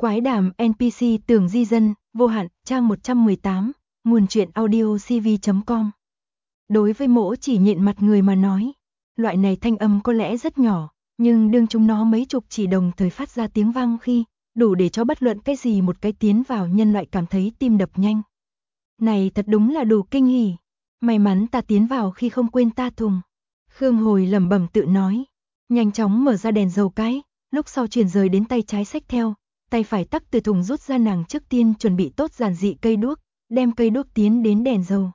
Quái đàm NPC Tường Di Dân, vô hạn, trang 118, nguồn truyện audio cv.com. Đối với mỗ chỉ nhện mặt người mà nói, loại này thanh âm có lẽ rất nhỏ, nhưng đương chúng nó mấy chục chỉ đồng thời phát ra tiếng vang khi, đủ để cho bất luận cái gì một cái tiến vào nhân loại cảm thấy tim đập nhanh. Này thật đúng là đủ kinh hỉ, may mắn ta tiến vào khi không quên ta thùng. Khương Hồi lẩm bẩm tự nói, nhanh chóng mở ra đèn dầu cái, lúc sau chuyển rời đến tay trái xách theo, tay phải tắc từ thùng rút ra nàng trước tiên chuẩn bị tốt giản dị cây đuốc, đem cây đuốc tiến đến đèn dầu.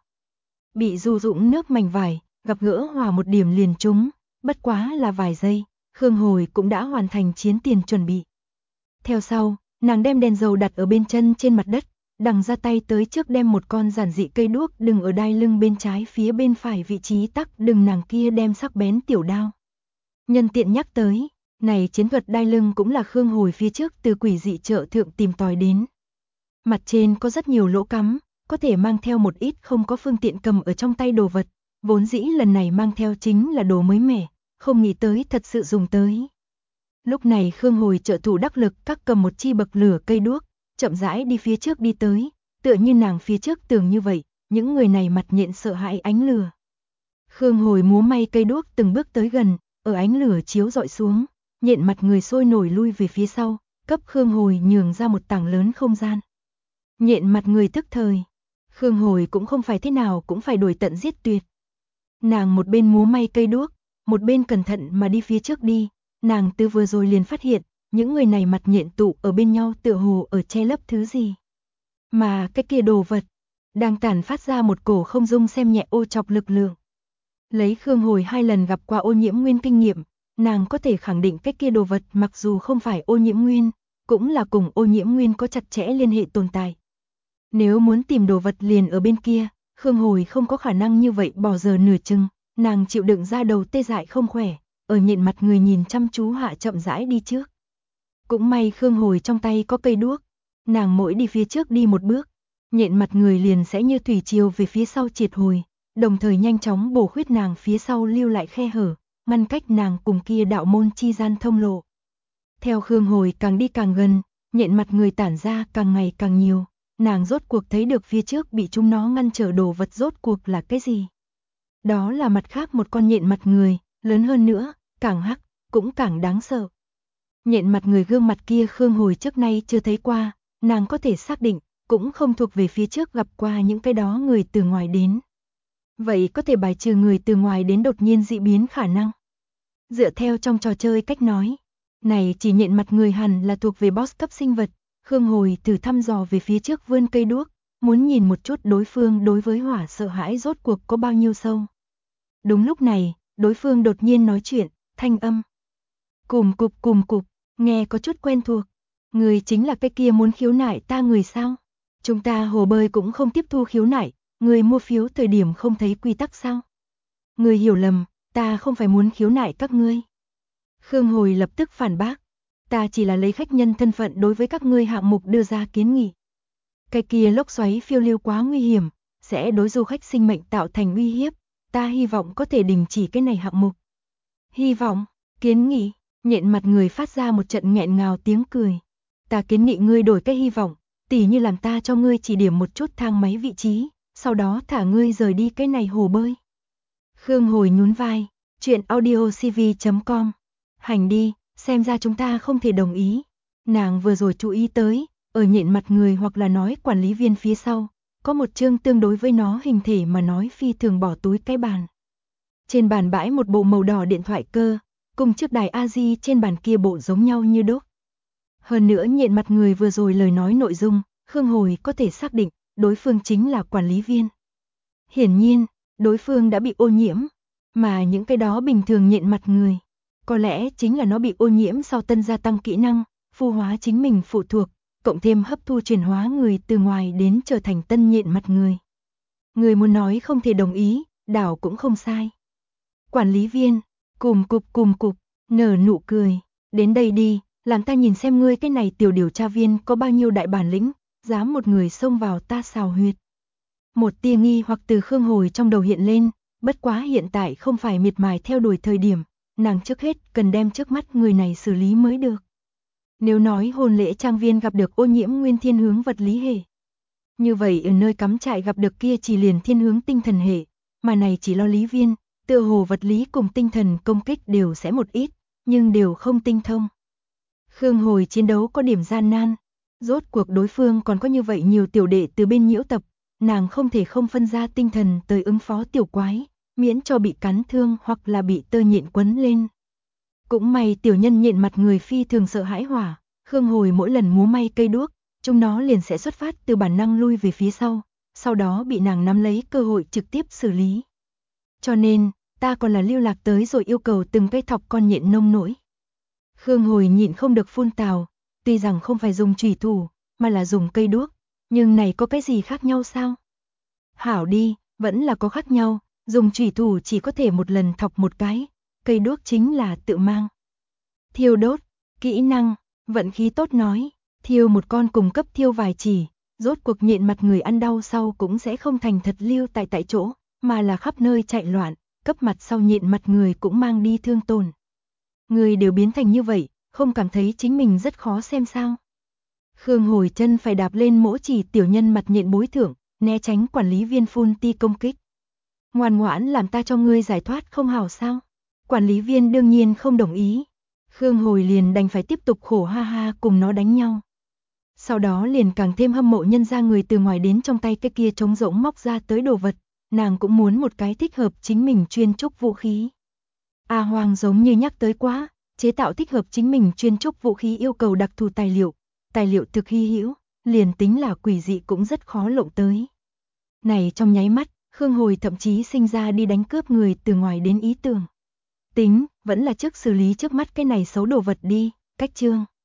Bị du dũng nước mảnh vải, gặp gỡ hòa một điểm liền trúng, bất quá là vài giây, Khương Hồi cũng đã hoàn thành chiến tiền chuẩn bị. Theo sau, nàng đem đèn dầu đặt ở bên chân trên mặt đất, đằng ra tay tới trước đem một con giản dị cây đuốc đừng ở đai lưng bên trái phía bên phải vị trí tắc đừng nàng kia đem sắc bén tiểu đao. Nhân tiện nhắc tới, này chiến thuật đai lưng cũng là Khương Hồi phía trước từ quỷ dị chợ thượng tìm tòi đến. Mặt trên có rất nhiều lỗ cắm, có thể mang theo một ít không có phương tiện cầm ở trong tay đồ vật, vốn dĩ lần này mang theo chính là đồ mới mẻ, không nghĩ tới thật sự dùng tới. Lúc này Khương Hồi trợ thủ đắc lực các cầm một chi bậc lửa cây đuốc, chậm rãi đi phía trước đi tới, tựa như nàng phía trước tường như vậy, những người này mặt nhện sợ hãi ánh lửa. Khương Hồi múa may cây đuốc từng bước tới gần, ở ánh lửa chiếu dọi xuống, nhện mặt người sôi nổi lui về phía sau, cấp Khương Hồi nhường ra một tảng lớn không gian. Nhện mặt người tức thời, Khương Hồi cũng không phải thế nào cũng phải đuổi tận giết tuyệt. Nàng một bên múa may cây đuốc, một bên cẩn thận mà đi phía trước đi, nàng từ vừa rồi liền phát hiện, những người này mặt nhện tụ ở bên nhau tựa hồ ở che lấp thứ gì. Mà cái kia đồ vật, đang tản phát ra một cổ không dung xem nhẹ ô chọc lực lượng. Lấy Khương Hồi 2 lần gặp qua ô nhiễm nguyên kinh nghiệm, nàng có thể khẳng định cái kia đồ vật mặc dù không phải ô nhiễm nguyên, cũng là cùng ô nhiễm nguyên có chặt chẽ liên hệ tồn tại. Nếu muốn tìm đồ vật liền ở bên kia, Khương Hồi không có khả năng như vậy bỏ giờ nửa chừng, nàng chịu đựng ra đầu tê dại không khỏe, ở nhện mặt người nhìn chăm chú hạ chậm rãi đi trước. Cũng may Khương Hồi trong tay có cây đuốc, nàng mỗi đi phía trước đi một bước, nhện mặt người liền sẽ như thủy triều về phía sau triệt hồi, đồng thời nhanh chóng bổ khuyết nàng phía sau lưu lại khe hở, ngăn cách nàng cùng kia đạo môn chi gian thông lộ. Theo Khương Hồi càng đi càng gần, nhện mặt người tản ra càng ngày càng nhiều, nàng rốt cuộc thấy được phía trước bị chúng nó ngăn trở đồ vật rốt cuộc là cái gì. Đó là mặt khác một con nhện mặt người, lớn hơn nữa, càng hắc, cũng càng đáng sợ. Nhện mặt người gương mặt kia Khương Hồi trước nay chưa thấy qua, nàng có thể xác định, cũng không thuộc về phía trước gặp qua những cái đó người từ ngoài đến. Vậy có thể bài trừ người từ ngoài đến đột nhiên dị biến khả năng. Dựa theo trong trò chơi cách nói, này chỉ nhện mặt người hẳn là thuộc về boss cấp sinh vật, Khương Hồi thử thăm dò về phía trước vươn cây đuốc, muốn nhìn một chút đối phương đối với hỏa sợ hãi rốt cuộc có bao nhiêu sâu. Đúng lúc này, đối phương đột nhiên nói chuyện, thanh âm cùm cục, nghe có chút quen thuộc. Người chính là cái kia muốn khiếu nại ta người sao? Chúng ta hồ bơi cũng không tiếp thu khiếu nại, người mua phiếu thời điểm không thấy quy tắc sao? Người hiểu lầm, ta không phải muốn khiếu nại các ngươi. Khương Hồi lập tức phản bác, ta chỉ là lấy khách nhân thân phận đối với các ngươi hạng mục đưa ra kiến nghị. Cái kia lốc xoáy phiêu lưu quá nguy hiểm, sẽ đối du khách sinh mệnh tạo thành uy hiếp, ta hy vọng có thể đình chỉ cái này hạng mục. Hy vọng, kiến nghị, nhện mặt người phát ra một trận nghẹn ngào tiếng cười. Ta kiến nghị ngươi đổi cái hy vọng, tỉ như làm ta cho ngươi chỉ điểm một chút thang máy vị trí, sau đó thả ngươi rời đi cái này hồ bơi. Khương Hồi nhún vai, chuyện audio cv.com. Hành đi, xem ra chúng ta không thể đồng ý. Nàng vừa rồi chú ý tới, ở nhện mặt người hoặc là nói quản lý viên phía sau, có một chương tương đối với nó hình thể mà nói phi thường bỏ túi cái bàn. Trên bàn bãi một bộ màu đỏ điện thoại cơ, cùng chiếc đài AJ trên bàn kia bộ giống nhau như đúc. Hơn nữa nhện mặt người vừa rồi lời nói nội dung, Khương Hồi có thể xác định, đối phương chính là quản lý viên. Hiển nhiên, đối phương đã bị ô nhiễm, mà những cái đó bình thường nhện mặt người, có lẽ chính là nó bị ô nhiễm sau tân gia tăng kỹ năng, phu hóa chính mình phụ thuộc, cộng thêm hấp thu chuyển hóa người từ ngoài đến trở thành tân nhện mặt người. Người muốn nói không thể đồng ý, đảo cũng không sai. Quản lý viên, cùm cục, nở nụ cười, đến đây đi, làm ta nhìn xem ngươi cái này tiểu điều tra viên có bao nhiêu đại bản lĩnh, dám một người xông vào ta xào huyệt. Một tia nghi hoặc từ Khương Hồi trong đầu hiện lên, bất quá hiện tại không phải miệt mài theo đuổi thời điểm, nàng trước hết cần đem trước mắt người này xử lý mới được. Nếu nói hôn lễ trang viên gặp được ô nhiễm nguyên thiên hướng vật lý hệ, như vậy ở nơi cắm trại gặp được kia chỉ liền thiên hướng tinh thần hệ, mà này chỉ lo lý viên, tựa hồ vật lý cùng tinh thần công kích đều sẽ một ít, nhưng đều không tinh thông. Khương Hồi chiến đấu có điểm gian nan, rốt cuộc đối phương còn có như vậy nhiều tiểu đệ từ bên nhiễu tập, nàng không thể không phân ra tinh thần tới ứng phó tiểu quái, miễn cho bị cắn thương hoặc là bị tơ nhện quấn lên. Cũng may tiểu nhân nhện mặt người phi thường sợ hãi hỏa, Khương Hồi mỗi lần múa may cây đuốc, chúng nó liền sẽ xuất phát từ bản năng lui về phía sau đó bị nàng nắm lấy cơ hội trực tiếp xử lý. Cho nên, ta còn là lưu lạc tới rồi yêu cầu từng cây thọc con nhện nông nổi. Khương Hồi nhịn không được phun tào, tuy rằng không phải dùng chủy thủ, mà là dùng cây đuốc, nhưng này có cái gì khác nhau sao? Hảo đi, vẫn là có khác nhau, dùng chủy thủ chỉ có thể một lần thọc một cái, cây đuốc chính là tự mang. Thiêu đốt, kỹ năng, vận khí tốt nói, thiêu một con cùng cấp thiêu vài chỉ, rốt cuộc nhện mặt người ăn đau sau cũng sẽ không thành thật lưu tại chỗ, mà là khắp nơi chạy loạn, cấp mặt sau nhện mặt người cũng mang đi thương tổn. Người đều biến thành như vậy, không cảm thấy chính mình rất khó xem sao? Khương Hồi chân phải đạp lên mỗi chỉ tiểu nhân mặt nhện bối thưởng, né tránh quản lý viên phun ti công kích. Ngoan ngoãn làm ta cho ngươi giải thoát không hảo sao? Quản lý viên đương nhiên không đồng ý. Khương Hồi liền đành phải tiếp tục khổ ha ha cùng nó đánh nhau. Sau đó liền càng thêm hâm mộ nhân ra người từ ngoài đến trong tay cái kia trống rỗng móc ra tới đồ vật, nàng cũng muốn một cái thích hợp chính mình chuyên trúc vũ khí. A Hoàng giống như nhắc tới quá, chế tạo thích hợp chính mình chuyên trúc vũ khí yêu cầu đặc thù tài liệu thực hy hữu, liền tính là quỷ dị cũng rất khó lộng tới. Này trong nháy mắt, Khương Hồi thậm chí sinh ra đi đánh cướp người từ ngoài đến ý tưởng. Tính, vẫn là trước xử lý trước mắt cái này xấu đồ vật đi, cách chương.